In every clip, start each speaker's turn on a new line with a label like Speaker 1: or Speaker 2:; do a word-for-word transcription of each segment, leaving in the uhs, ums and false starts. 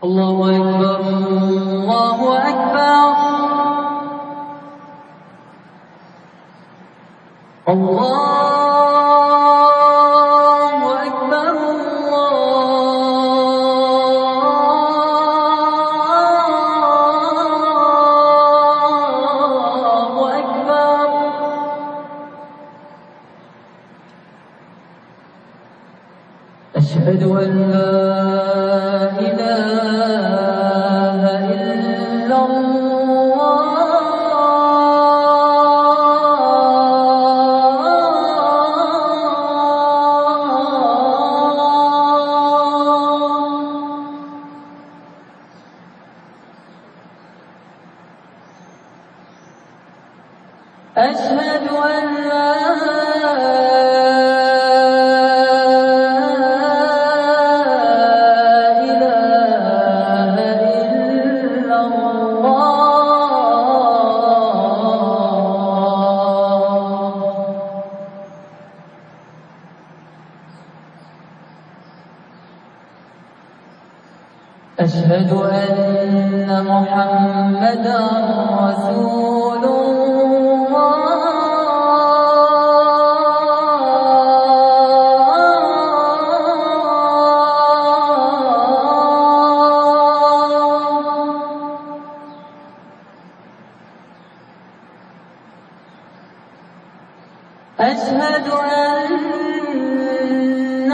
Speaker 1: الله أكبر الله أكبر الله أكبر الله أكبر أشهد أن لا إله إلا الله أشهد أن لا أشهد أن محمدًا رسول الله أشهد أن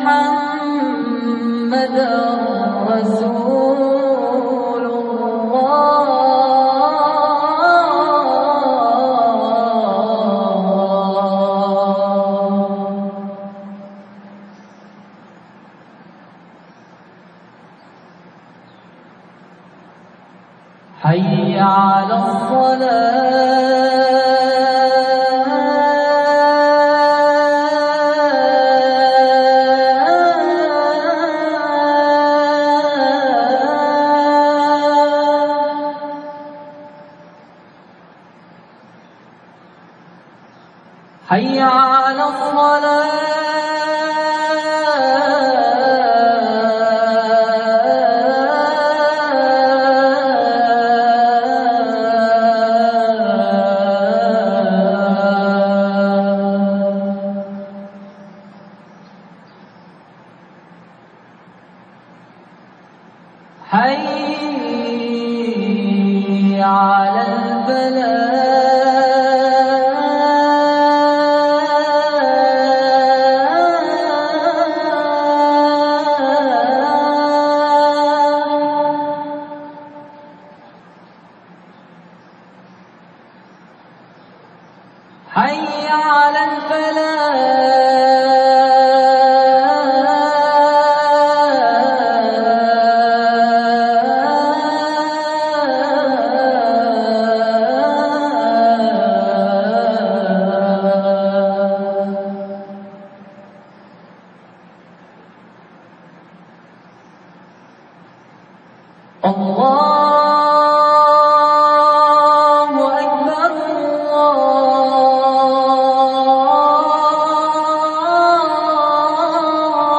Speaker 1: محمدًا رسول الله حي على الصلاة حي على الصلاة حي على الفلاح حي على الفلاح الله أكبر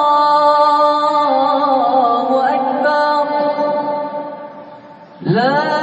Speaker 1: الله أكبر لا